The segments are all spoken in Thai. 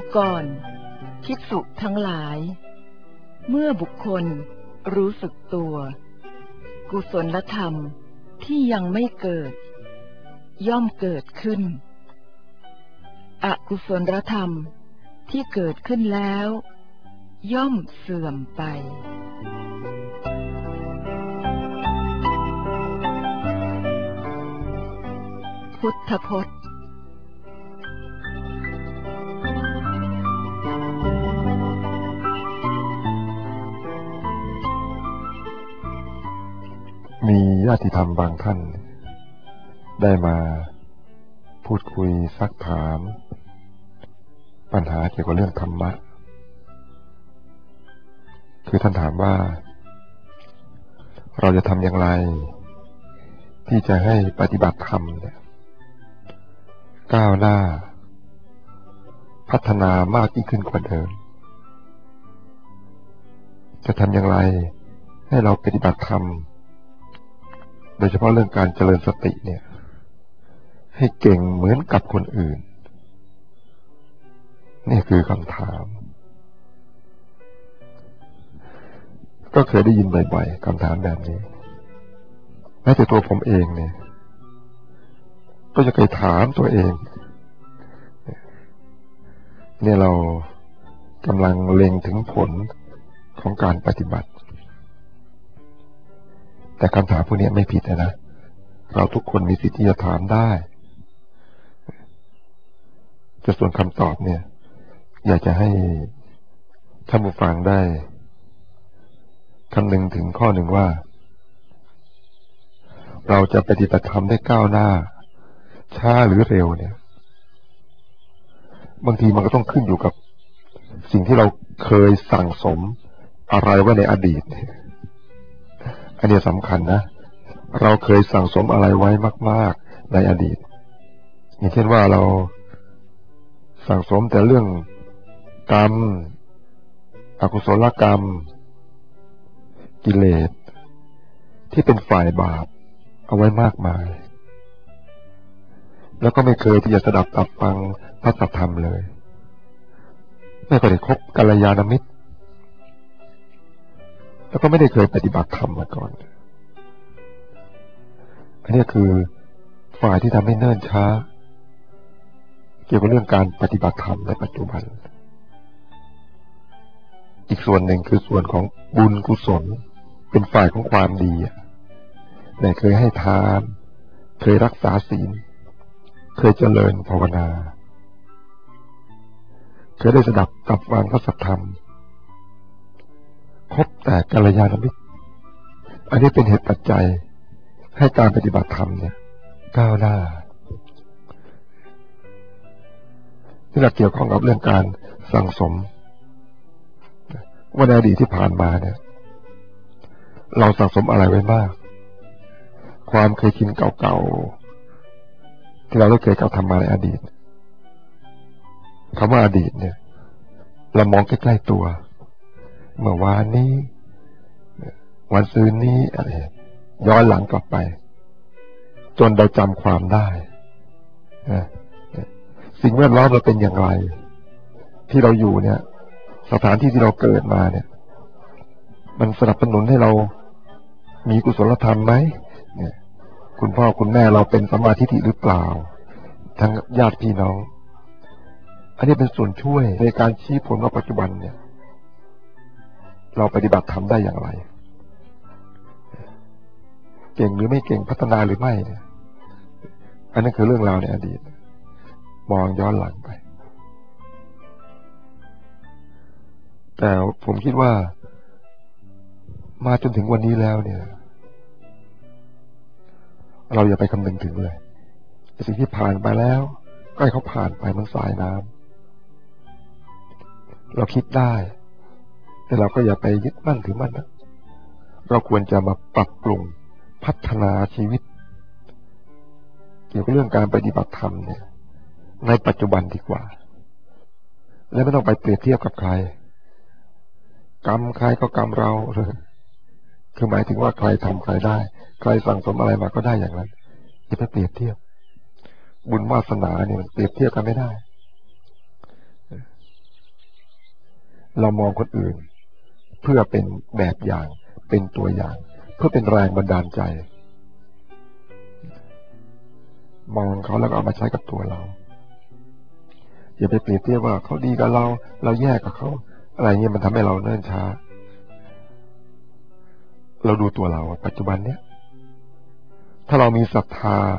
ก่อนภิกษุทั้งหลายเมื่อบุคคลรู้สึกตัวกุศลธรรมที่ยังไม่เกิดย่อมเกิดขึ้นอกุศลธรรมที่เกิดขึ้นแล้วย่อมเสื่อมไปพุทธพจน์มีญาติธรรมบางท่านได้มาพูดคุยซักถามปัญหาเกี่ยวกับเรื่องธรรมะคือท่านถามว่าเราจะทำอย่างไรที่จะให้ปฏิบัติธรรมเนี่ยก้าวหน้าพัฒนามากยิ่งขึ้นกว่าเดิมจะทำอย่างไรให้เราปฏิบัติธรรมโดยเฉพาะเรื่องการเจริญสติเนี่ยให้เก่งเหมือนกับคนอื่นนี่คือคำถามก็เคยได้ยินบ่อยๆคำถามแบบนี้แม้แต่ตัวผมเองเนี่ยก็จะเคยถามตัวเองเนี่ยเรากำลังเล็งถึงผลของการปฏิบัติแต่คำถามพวกนี้ไม่ผิดนะเราทุกคนมีสิทธิ์ที่จะถามได้แต่ส่วนคำตอบเนี่ยอยากจะให้ท่านผู้ฟังได้คำนึงถึงข้อหนึ่งว่าเราจะปฏิบัติธรรมได้ก้าวหน้าช้าหรือเร็วเนี่ยบางทีมันก็ต้องขึ้นอยู่กับสิ่งที่เราเคยสั่งสมอะไรไว้ในอดีตอันนี้สำคัญนะเราเคยสั่งสมอะไรไว้มากๆในอดีตอย่างเช่นว่าเราสั่งสมแต่เรื่องกรรมอกุศลกรรมกิเลสที่เป็นฝ่ายบาปเอาไว้มากมายแล้วก็ไม่เคยที่จะสดับตับฟังพระธรรมเลยไม่เคยได้คบกัลยาณมิตรแล้วก็ไม่ได้เคยปฏิบัติธรรมมาก่อนอันนี้คือฝ่ายที่ทำให้เนิ่นช้าเกี่ยวกับเรื่องการปฏิบัติธรรมในปัจจุบันอีกส่วนหนึ่งคือส่วนของบุญกุศลเป็นฝ่ายของความดีแต่เคยให้ทานเคยรักษาศีลเคยเจริญภาวนาเคยได้สดับตับฟังพระสัทธรรมคบแต่กัลยาณมิตรอันนี้เป็นเหตุปัจจัยให้การปฏิบัติธรรมเนี่ยก้าวหน้าที่เราเกี่ยวข้องกับเรื่องการสั่งสมว่าในอดีตที่ผ่านมาเนี่ยเราสั่งสมอะไรไว้มากความเคยชินเก่าๆที่เราได้เคยกระทำมาในอดีตคำว่าอดีตเนี่ยเรามองใกล้ๆตัวเมื่อวานนี้วันซืนนี้อะไรย้อนหลังกลับไปจนเราจำความได้สิ่งแวดล้อมเราเป็นอย่างไรที่เราอยู่เนี่ยสถานที่ที่เราเกิดมาเนี่ยมันสนับสนุนให้เรามีกุศลธรรมไหมเนี่ยคุณพ่อคุณแม่เราเป็นสัมมาทิฏฐิหรือเปล่าทั้งญาติพี่น้องอันนี้เป็นส่วนช่วยในการชี้ผลว่าปัจจุบันเนี่ยเราปฏิบัติธรรมได้อย่างไรเก่งหรือไม่เก่งพัฒนาหรือไม่เนี่ยอันนั้นคือเรื่องราวในอดีตมองย้อนหลังไปแต่ผมคิดว่ามาจนถึงวันนี้แล้วเนี่ยเราอย่าไปคำนึงถึงเลยสิ่งที่ผ่านไปแล้วก็ให้เขาผ่านไปมันสายน้ำเราคิดได้แต่เราก็อย่าไปยึดมั่นถือมั่นนะเราควรจะมาปรับปรุงพัฒนาชีวิตเกี่ยวกับเรื่องการปฏิบัติธรรมเนี่ยในปัจจุบันดีกว่าและไม่ต้องไปเปรียบเทียบกับใครกรรมใครก็กรรมเราคือหมายถึงว่าใครทำใครได้ใครสั่งสมอะไรมาก็ได้อย่างนั้นอย่าไปเปรียบเทียบบุญวาสนาเนี่ยมันเปรียบเทียบกันไม่ได้เรามองคนอื่นเพื่อเป็นแบบอย่างเป็นตัวอย่างเพื่อเป็นแรงบันดาลใจมองเขาแล้วก็เอามาใช้กับตัวเราอย่าไปเปรียบเทียบว่าเขาดีกับเราแย่กับเขาอะไรเงี้ยมันทำให้เราเนิ่นช้าเราดูตัวเราปัจจุบันเนี้ยถ้าเรามีศรัทธา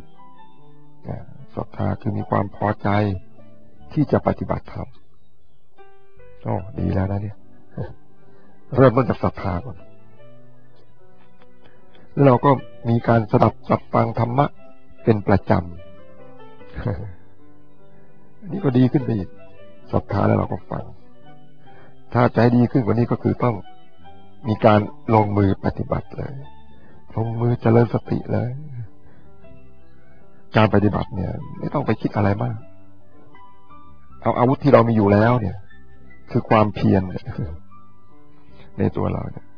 คือมีความพอใจที่จะปฏิบัติธรรมดีแล้วนะเนี่ยเริ่มต้นจากศรัทธาก่อนแล้วเราก็มีการสดับสับฟังธรรมะเป็นประจำนี่ก็ดีขึ้นไปอีกศรัทธาแล้วเราก็ฟังถ้าใจดีขึ้นกว่านี้ก็คือต้องมีการลงมือปฏิบัติเลยลงมือเจริญสติเลยการปฏิบัติเนี่ยไม่ต้องไปคิดอะไรมากเอาอาวุธที่เรามีอยู่แล้วเนี่ยคือความเพียรในตัวเราเนี่ย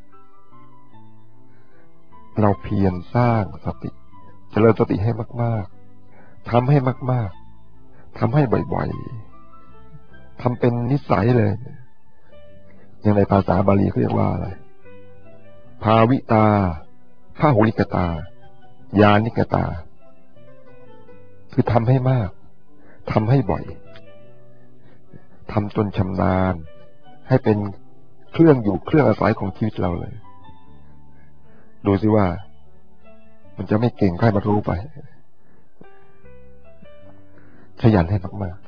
เราเพียรสร้างสติเจริญสติให้มากๆทำให้มากๆทำให้บ่อยๆทำเป็นนิสัยเลยอย่างในภาษาบาลีเขาเรียกว่าอะไรภาวิตาพหุลิกตายานิกตาคือทำให้มากทำให้บ่อยทำจนชำนาญให้เป็นเครื่องอยู่เครื่องอาศัยของชีวิตเราเลยดูสิว่ามันจะไม่เก่งใครมารู้ไปขยันให้มาก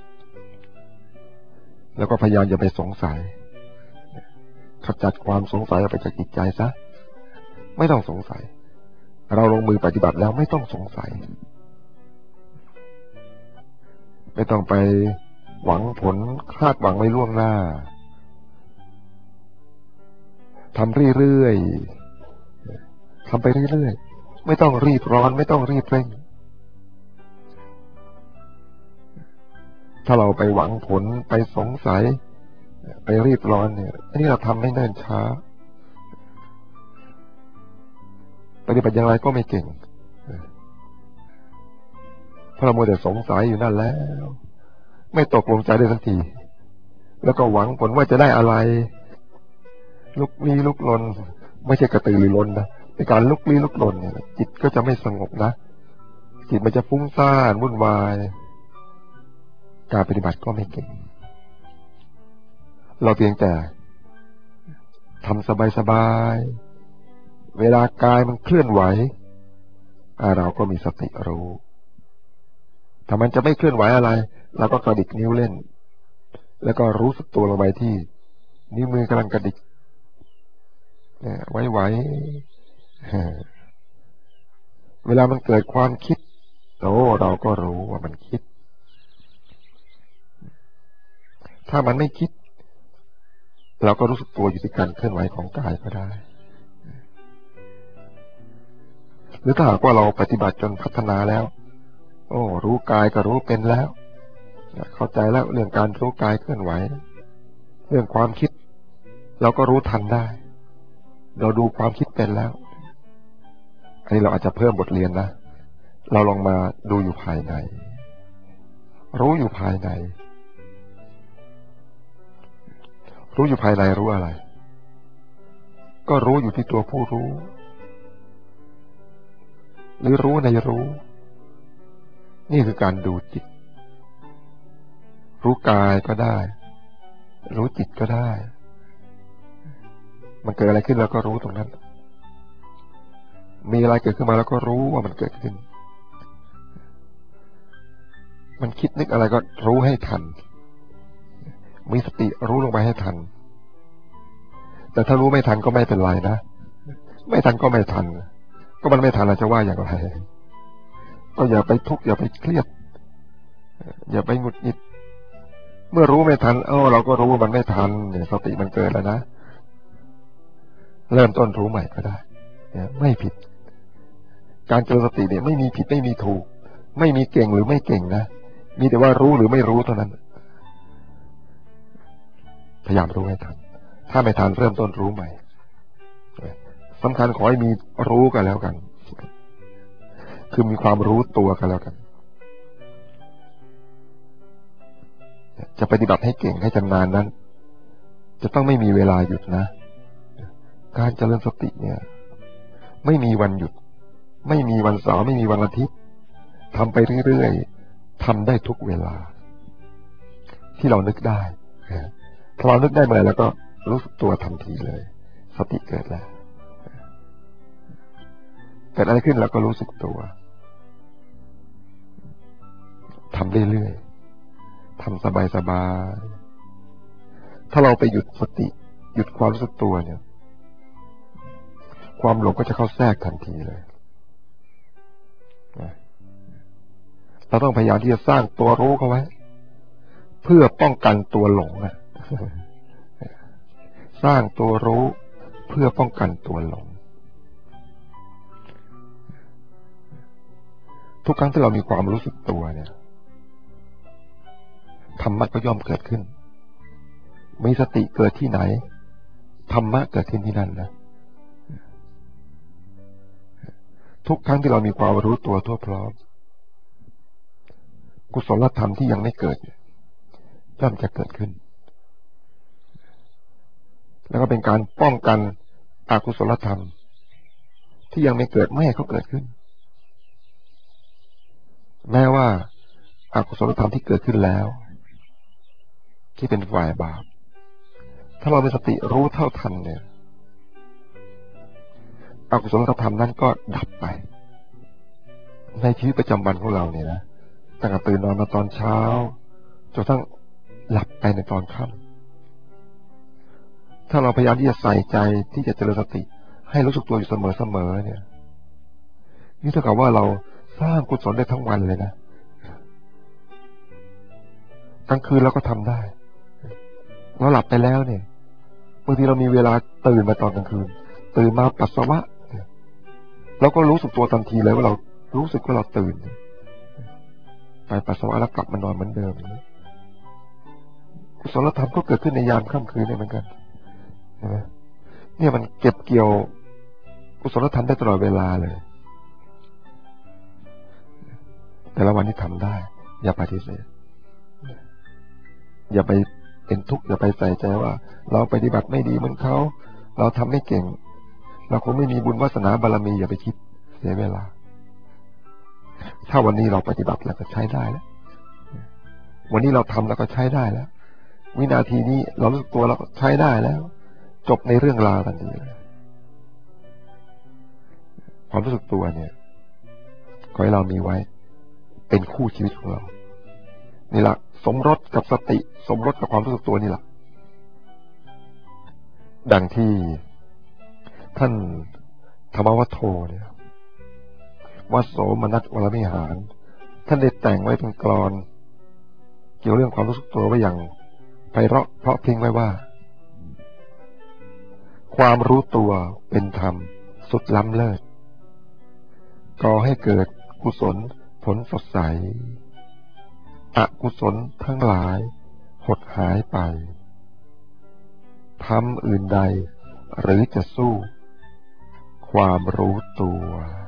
ๆแล้วก็พยายามอย่าไปสงสัยขจัดความสงสัยออกไปจากจิตใจซะไม่ต้องสงสัยเราลงมือปฏิบัติแล้วไม่ต้องสงสัยไม่ต้องไปหวังผลคาดหวังไว้ล่วงหน้าทำเรื่อยๆทำไปเรื่อยๆไม่ต้องรีบร้อนไม่ต้องรีบเร่งถ้าเราไปหวังผลไปสงสัยไปรีบร้อนเนี่ยอันนี้เราทำให้เนิ่นช้าปฏิบัติอย่างไรก็ไม่เก่งเพราะเรามัวแต่สงสัยอยู่นั่นแล้วไม่ตกลงใจได้สักทีแล้วก็หวังผลว่าจะได้อะไรลุกลี้ลุกลนไม่ใช่กระตือรือร้นนะในการลุกลี้ลุกลนเนี่ยจิตก็จะไม่สงบนะจิตมันจะฟุ้งซ่านวุ่นวายการปฏิบัติก็ไม่เก่งเราเพียงแต่ทำสบายๆเวลากายมันเคลื่อนไหวเราก็มีสติรู้ถ้ามันจะไม่เคลื่อนไหวอะไรเราก็กระดิกนิ้วเล่นแล้วก็รู้สึกตัวลงไปที่นิ้วมือกำลังกระดิกไหวเวลามันเกิดความคิดเราก็รู้ว่ามันคิดถ้ามันไม่คิดเราก็รู้สึกตัวอยู่ที่การเคลื่อนไหวของกายก็ได้หรือถ้าหากว่าเราปฏิบัติจนพัฒนาแล้วรู้กายก็รู้เป็นแล้วเข้าใจแล้วเรื่องการรู้กายเคลื่อนไหวเรื่องความคิดเราก็รู้ทันได้เราดูความคิดเป็นแล้วอันนี้เราอาจจะเพิ่มบทเรียนนะเราลองมาดูอยู่ภายในรู้อยู่ภายในรู้อยู่ภายในรู้อะไรก็รู้อยู่ที่ตัวผู้รู้หรือรู้ในรู้นี่คือการดูจิตรู้กายก็ได้รู้จิตก็ได้มันเกิดอะไรขึ้นแล้วก็รู้ตรงนั้นมีอะไรเกิดขึ้นมาแล้วก็รู้ว่ามันเกิดขึ้นมันคิดนึกอะไรก็รู้ให้ทันมีสติรู้ลงไปให้ทันแต่ถ้ารู้ไม่ทันก็ไม่เป็นไรนะไม่ทันก็ไม่ทันก็มันไม่ทันเราจะว่าอย่างไรก็อย่าไปทุกข์อย่าไปเครียดอย่าไปหงุดหงิดเมื่อรู้ไม่ทันเราก็รู้ว่ามันไม่ทันเนี่ยสติมันเกิดแล้วนะเริ่มต้นรู้ใหม่ก็ได้ไม่ผิดการเจริญสติเนี่ยไม่มีผิดไม่มีถูกไม่มีเก่งหรือไม่เก่งนะมีแต่ว่ารู้หรือไม่รู้เท่านั้นพยายามรู้ให้ทันถ้าไม่ทันเริ่มต้นรู้ใหม่สำคัญขอให้มีรู้กันแล้วกันคือมีความรู้ตัวกันแล้วกันจะปฏิบัติให้เก่งให้ชำนาญนั้นจะต้องไม่มีเวลาหยุดนะการเจริญสติเนี่ยไม่มีวันหยุดไม่มีวันเสาร์ไม่มีวันอาทิตย์ทำไปเรื่อยๆทำได้ทุกเวลาที่เรานึกได้ถ้าเรานึกได้เมื่อไหร่แล้วก็รู้สึกตัวทันทีเลยสติเกิดแล้วเกิดอะไรขึ้นแล้วก็รู้สึกตัวทำเรื่อยๆทำสบายๆถ้าเราไปหยุดสติหยุดความรู้สึกตัวเนี่ยความหลงก็จะเข้าแทรกทันทีเลยเราต้องพยายามที่จะสร้างตัวรู้เข้าไว้เพื่อป้องกันตัวหลงสร้างตัวรู้เพื่อป้องกันตัวหลงทุกครั้งที่เรามีความรู้สึกตัวเนี่ยธรรมะก็ย่อมเกิดขึ้นมีสติเกิดที่ไหนธรรมะเกิดขึ้นที่นั่นนะทุกครั้งที่เรามีความรู้ตัวทั่วพร้อมกุศลธรรมที่ยังไม่เกิดย่อมจะเกิดขึ้นแล้วก็เป็นการป้องกันอกุศลธรรมที่ยังไม่เกิดไม่ให้เขาเกิดขึ้นแม้ว่าอกุศลธรรมที่เกิดขึ้นแล้วที่เป็นฝ่ายบาปถ้าเรามีสติรู้เท่าทันเนี่ยอกุศลธรรมนั้นก็ดับไปในชีวิตประจำวันของเราเนี่ยนะตั้งแต่ตื่นนอนมาตอนเช้าจนทั้งหลับไปในตอนค่ำถ้าเราพยายามที่จะใส่ใจที่จะเจริญสติให้รู้สึกตัวอยู่เสมอเนี่ยนี่เท่ากับว่าเราสร้างกุศลได้ทั้งวันเลยนะกลางคืนเราก็ทำได้เราหลับไปแล้วเนี่ยบางทีเรามีเวลาตื่นมาตอนกลางคืนตื่นมาปัสสาวะเราก็รู้สึกตัวทันทีเลยว่าเรารู้สึกว่าเราตื่นไปปัสสาวะแล้วกลับมานอนเหมือนเดิมกุศลธรรมก็เกิดขึ้นในยามค่ำคืนได้เหมือนกันใช่ไหมเนี่ยมันเก็บเกี่ยวกุศลธรรมได้ตลอดเวลาเลยแต่ละวันที่ทำได้อย่าปฏิเสธอย่าไปเป็นทุกข์อย่าไปใส่ใจว่าเราปฏิบัติไม่ดีเหมือนเขาเราทำไม่เก่งเราคงไม่มีบุญวาสนาบารมีอย่าไปคิดเสียเวลาถ้าวันนี้เราปฏิบัติแล้วก็ใช้ได้แล้ววันนี้เราทำแล้วก็ใช้ได้แล้ววินาทีนี้เรารู้สึกตัวแล้วก็ใช้ได้แล้วจบในเรื่องราวทันทีความรู้สึกตัวเนี่ยขอให้เรามีไว้เป็นคู่ชีวิตของเรานี่แหละสมรสกับสติสมรสกับความรู้สึกตัวนี่แหละดังที่ท่านธรรมวัฒโธเนี่ยวัสโสมนัสวรวิหารท่านได้แต่งไว้เป็นกลอนเกี่ยวเรื่องความรู้สึกตัวไว้อย่างไพเราะเพราะพริ้งไว้ว่าความรู้ตัวเป็นธรรมสุดล้ำเลิศก่อให้เกิดกุศลผลสดใสอกุศลทั้งหลายหดหายไปทำอื่นใดหรือจะสู้ความรู้ตัว